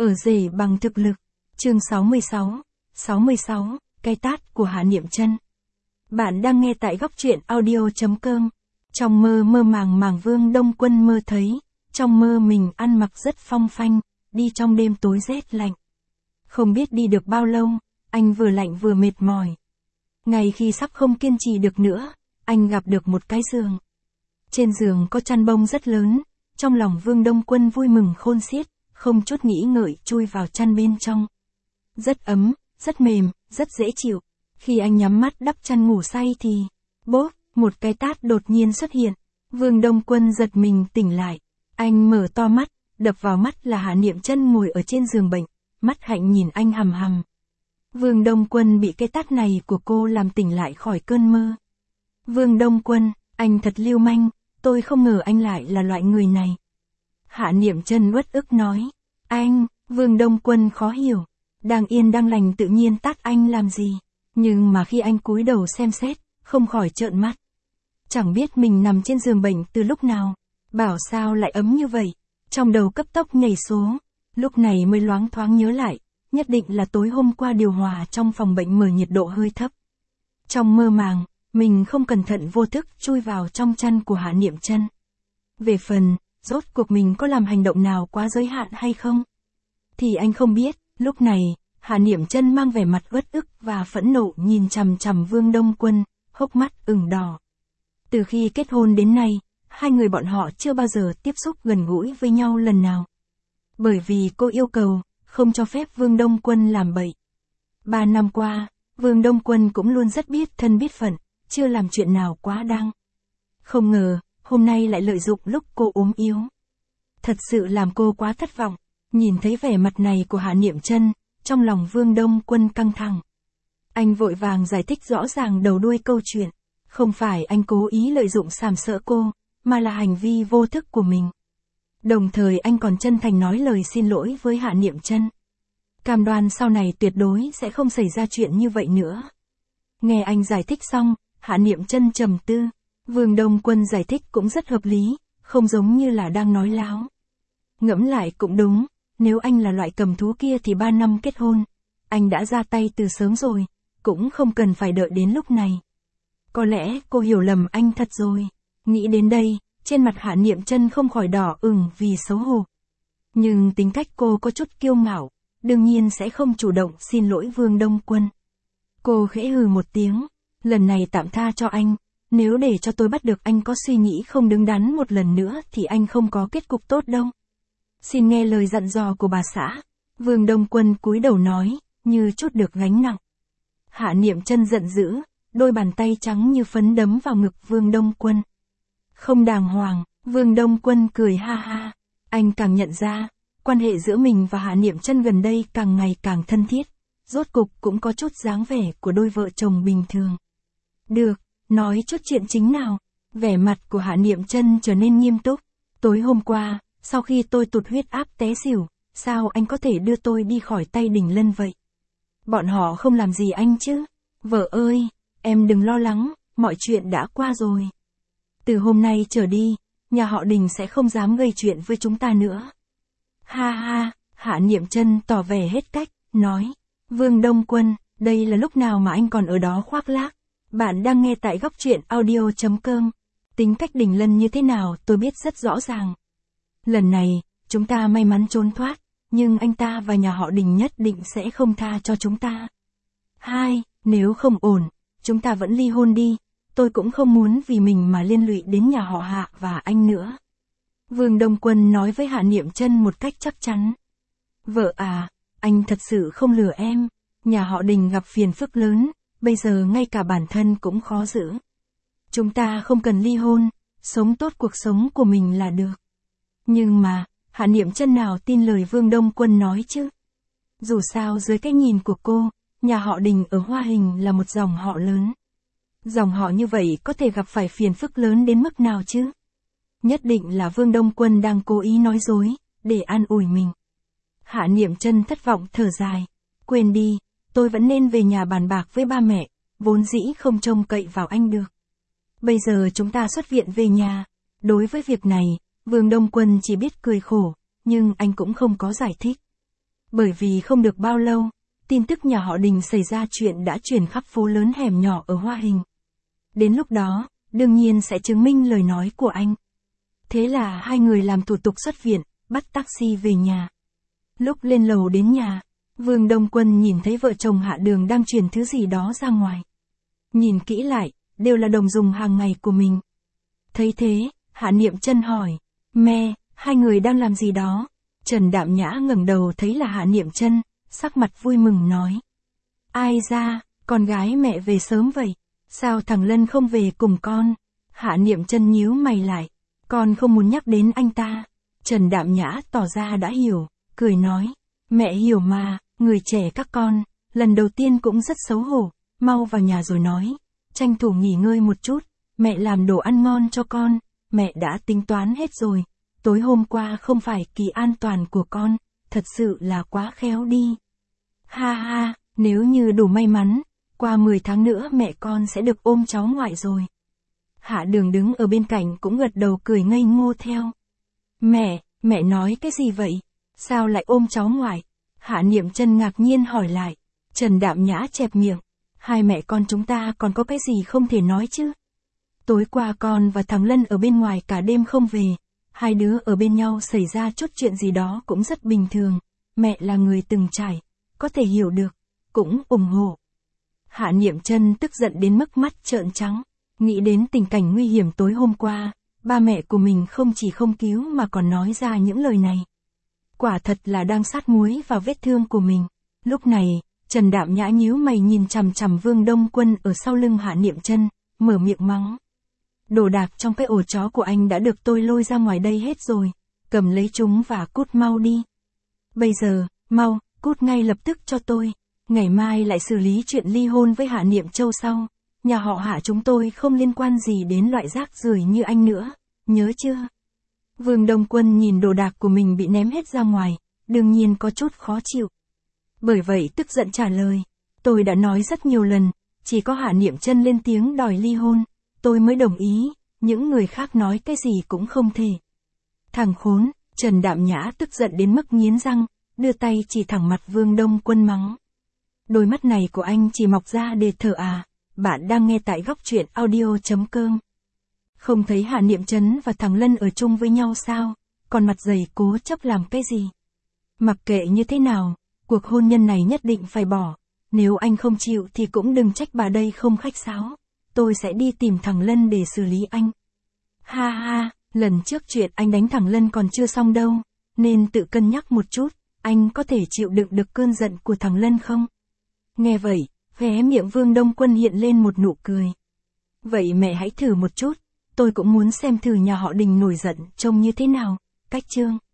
Ở rể bằng thực lực. Chương 66, cái tát của Hạ Niệm Chân. Bạn đang nghe tại góc truyện audio.com. Trong mơ màng Vương Đông Quân mơ thấy, trong mơ mình ăn mặc rất phong phanh, đi trong đêm tối rét lạnh. Không biết đi được bao lâu, anh vừa lạnh vừa mệt mỏi. Ngay khi sắp không kiên trì được nữa, anh gặp được một cái giường. Trên giường có chăn bông rất lớn, trong lòng Vương Đông Quân vui mừng khôn xiết, không chút nghĩ ngợi chui vào chăn bên trong. Rất ấm, rất mềm, rất dễ chịu. Khi anh nhắm mắt đắp chăn ngủ say thì, bốp, một cái tát đột nhiên xuất hiện. Vương Đông Quân giật mình tỉnh lại. Anh mở to mắt, đập vào mắt là Hạ Niệm Chân ngồi ở trên giường bệnh, mắt hạnh nhìn anh hằm hằm. Vương Đông Quân bị cái tát này của cô làm tỉnh lại khỏi cơn mơ. Vương Đông Quân, anh thật lưu manh, tôi không ngờ anh lại là loại người này. Hạ Niệm Chân uất ức nói. Anh, Vương Đông Quân khó hiểu. Đang yên đang lành tự nhiên tát anh làm gì. Nhưng mà khi anh cúi đầu xem xét, không khỏi trợn mắt. Chẳng biết mình nằm trên giường bệnh từ lúc nào. Bảo sao lại ấm như vậy. Trong đầu cấp tốc nhảy số. Lúc này mới loáng thoáng nhớ lại. Nhất định là tối hôm qua điều hòa trong phòng bệnh mở nhiệt độ hơi thấp. Trong mơ màng, mình không cẩn thận vô thức chui vào trong chăn của Hạ Niệm Chân. Về phần, rốt cuộc mình có làm hành động nào quá giới hạn hay không? Thì anh không biết. Lúc này, Hạ Niệm Chân mang vẻ mặt uất ức và phẫn nộ nhìn chằm chằm Vương Đông Quân, hốc mắt ửng đỏ. Từ khi kết hôn đến nay, hai người bọn họ chưa bao giờ tiếp xúc gần gũi với nhau lần nào. Bởi vì cô yêu cầu, không cho phép Vương Đông Quân làm bậy. 3 năm qua, Vương Đông Quân cũng luôn rất biết thân biết phận, chưa làm chuyện nào quá đáng. Không ngờ, hôm nay lại lợi dụng lúc cô ốm yếu. Thật sự làm cô quá thất vọng. Nhìn thấy vẻ mặt này của Hạ Niệm Chân, trong lòng Vương Đông Quân căng thẳng. Anh vội vàng giải thích rõ ràng đầu đuôi câu chuyện. Không phải anh cố ý lợi dụng sàm sỡ cô, mà là hành vi vô thức của mình. Đồng thời anh còn chân thành nói lời xin lỗi với Hạ Niệm Chân. Cam đoan sau này tuyệt đối sẽ không xảy ra chuyện như vậy nữa. Nghe anh giải thích xong, Hạ Niệm Chân trầm tư. Vương Đông Quân giải thích cũng rất hợp lý, không giống như là đang nói láo. Ngẫm lại cũng đúng, nếu anh là loại cầm thú kia thì 3 năm kết hôn, anh đã ra tay từ sớm rồi, cũng không cần phải đợi đến lúc này. Có lẽ cô hiểu lầm anh thật rồi. Nghĩ đến đây, trên mặt Hạ Niệm Chân không khỏi đỏ ửng vì xấu hổ. Nhưng tính cách cô có chút kiêu ngạo, đương nhiên sẽ không chủ động xin lỗi Vương Đông Quân. Cô khẽ hừ một tiếng, lần này tạm tha cho anh, nếu để cho tôi bắt được anh có suy nghĩ không đứng đắn một lần nữa thì anh không có kết cục tốt đâu. Xin nghe lời dặn dò của bà xã. Vương Đông Quân cúi đầu nói, như chút được gánh nặng. Hạ Niệm Chân giận dữ, đôi bàn tay trắng như phấn đấm vào ngực Vương Đông Quân. Không đàng hoàng, Vương Đông Quân cười ha ha. Anh càng nhận ra, quan hệ giữa mình và Hạ Niệm Chân gần đây càng ngày càng thân thiết. Rốt cục cũng có chút dáng vẻ của đôi vợ chồng bình thường. Được, nói chút chuyện chính nào. Vẻ mặt của Hạ Niệm Chân trở nên nghiêm túc. Tối hôm qua, sau khi tôi tụt huyết áp té xỉu, sao anh có thể đưa tôi đi khỏi tay Đình Lân vậy? Bọn họ không làm gì anh chứ? Vợ ơi, em đừng lo lắng, mọi chuyện đã qua rồi. Từ hôm nay trở đi, nhà họ Đình sẽ không dám gây chuyện với chúng ta nữa. Ha ha, Hạ Niệm Chân tỏ vẻ hết cách, nói. Vương Đông Quân, đây là lúc nào mà anh còn ở đó khoác lác? Bạn đang nghe tại góc truyện audio.com. Tính cách Đình Lân như thế nào tôi biết rất rõ ràng. Lần này, chúng ta may mắn trốn thoát, nhưng anh ta và nhà họ Đình nhất định sẽ không tha cho chúng ta. Hai, nếu không ổn, chúng ta vẫn ly hôn đi, tôi cũng không muốn vì mình mà liên lụy đến nhà họ Hạ và anh nữa. Vương Đông Quân nói với Hạ Niệm Chân một cách chắc chắn. Vợ à, anh thật sự không lừa em, nhà họ Đình gặp phiền phức lớn, bây giờ ngay cả bản thân cũng khó giữ. Chúng ta không cần ly hôn, sống tốt cuộc sống của mình là được. Nhưng mà, Hạ Niệm Chân nào tin lời Vương Đông Quân nói chứ? Dù sao dưới cái nhìn của cô, nhà họ Đình ở Hoa Hình là một dòng họ lớn. Dòng họ như vậy có thể gặp phải phiền phức lớn đến mức nào chứ? Nhất định là Vương Đông Quân đang cố ý nói dối, để an ủi mình. Hạ Niệm Chân thất vọng thở dài. Quên đi, tôi vẫn nên về nhà bàn bạc với ba mẹ, vốn dĩ không trông cậy vào anh được. Bây giờ chúng ta xuất viện về nhà. Đối với việc này, Vương Đông Quân chỉ biết cười khổ, nhưng anh cũng không có giải thích. Bởi vì không được bao lâu, tin tức nhà họ Đình xảy ra chuyện đã truyền khắp phố lớn hẻm nhỏ ở Hoa Hình. Đến lúc đó, đương nhiên sẽ chứng minh lời nói của anh. Thế là hai người làm thủ tục xuất viện, bắt taxi về nhà. Lúc lên lầu đến nhà, Vương Đông Quân nhìn thấy vợ chồng Hạ Đường đang chuyển thứ gì đó ra ngoài. Nhìn kỹ lại, đều là đồ dùng hàng ngày của mình. Thấy thế, Hạ Niệm Chân hỏi, mẹ, hai người đang làm gì đó? Trần Đạm Nhã ngẩng đầu thấy là Hạ Niệm Chân, sắc mặt vui mừng nói. Ai ra, con gái mẹ về sớm vậy, sao thằng Lân không về cùng con? Hạ Niệm Chân nhíu mày lại, con không muốn nhắc đến anh ta. Trần Đạm Nhã tỏ ra đã hiểu, cười nói, mẹ hiểu mà, người trẻ các con, lần đầu tiên cũng rất xấu hổ, mau vào nhà rồi nói, tranh thủ nghỉ ngơi một chút, mẹ làm đồ ăn ngon cho con, mẹ đã tính toán hết rồi, tối hôm qua không phải kỳ an toàn của con, thật sự là quá khéo đi. Ha ha, nếu như đủ may mắn, qua 10 tháng nữa mẹ con sẽ được ôm cháu ngoại rồi. Hạ Đường đứng ở bên cạnh cũng gật đầu cười ngây ngô theo. Mẹ nói cái gì vậy? Sao lại ôm cháu ngoại? Hạ Niệm Chân ngạc nhiên hỏi lại. Trần Đạm Nhã chẹp miệng. Hai mẹ con chúng ta còn có cái gì không thể nói chứ? Tối qua con và thằng Lân ở bên ngoài cả đêm không về. Hai đứa ở bên nhau xảy ra chút chuyện gì đó cũng rất bình thường. Mẹ là người từng trải, có thể hiểu được, cũng ủng hộ. Hạ Niệm Chân tức giận đến mức mắt trợn trắng. Nghĩ đến tình cảnh nguy hiểm tối hôm qua, ba mẹ của mình không chỉ không cứu mà còn nói ra những lời này. Quả thật là đang sát muối vào vết thương của mình. Lúc này, Trần Đạm Nhã nhíu mày nhìn chằm chằm Vương Đông Quân ở sau lưng Hạ Niệm Chân, mở miệng mắng. Đồ đạc trong cái ổ chó của anh đã được tôi lôi ra ngoài đây hết rồi, cầm lấy chúng và cút mau đi. Bây giờ, mau, cút ngay lập tức cho tôi, ngày mai lại xử lý chuyện ly hôn với Hạ Niệm Châu sau. Nhà họ Hạ chúng tôi không liên quan gì đến loại rác rưởi như anh nữa, nhớ chưa? Vương Đông Quân nhìn đồ đạc của mình bị ném hết ra ngoài, đương nhiên có chút khó chịu. Bởi vậy tức giận trả lời, tôi đã nói rất nhiều lần, chỉ có Hạ Niệm Chân lên tiếng đòi ly hôn, tôi mới đồng ý, những người khác nói cái gì cũng không thể. Thằng khốn, Trần Đạm Nhã tức giận đến mức nghiến răng, đưa tay chỉ thẳng mặt Vương Đông Quân mắng. Đôi mắt này của anh chỉ mọc ra để thở à? Bạn đang nghe tại góc truyện audio.com. Không thấy Hạ Niệm Chân và thằng Lân ở chung với nhau sao? Còn mặt dày cố chấp làm cái gì? Mặc kệ như thế nào, cuộc hôn nhân này nhất định phải bỏ. Nếu anh không chịu thì cũng đừng trách bà đây không khách sáo. Tôi sẽ đi tìm thằng Lân để xử lý anh. Ha ha, lần trước chuyện anh đánh thằng Lân còn chưa xong đâu. Nên tự cân nhắc một chút, anh có thể chịu đựng được cơn giận của thằng Lân không? Nghe vậy, khóe miệng Vương Đông Quân hiện lên một nụ cười. Vậy mẹ hãy thử một chút, tôi cũng muốn xem thử nhà họ Đình nổi giận trông như thế nào, cách chương.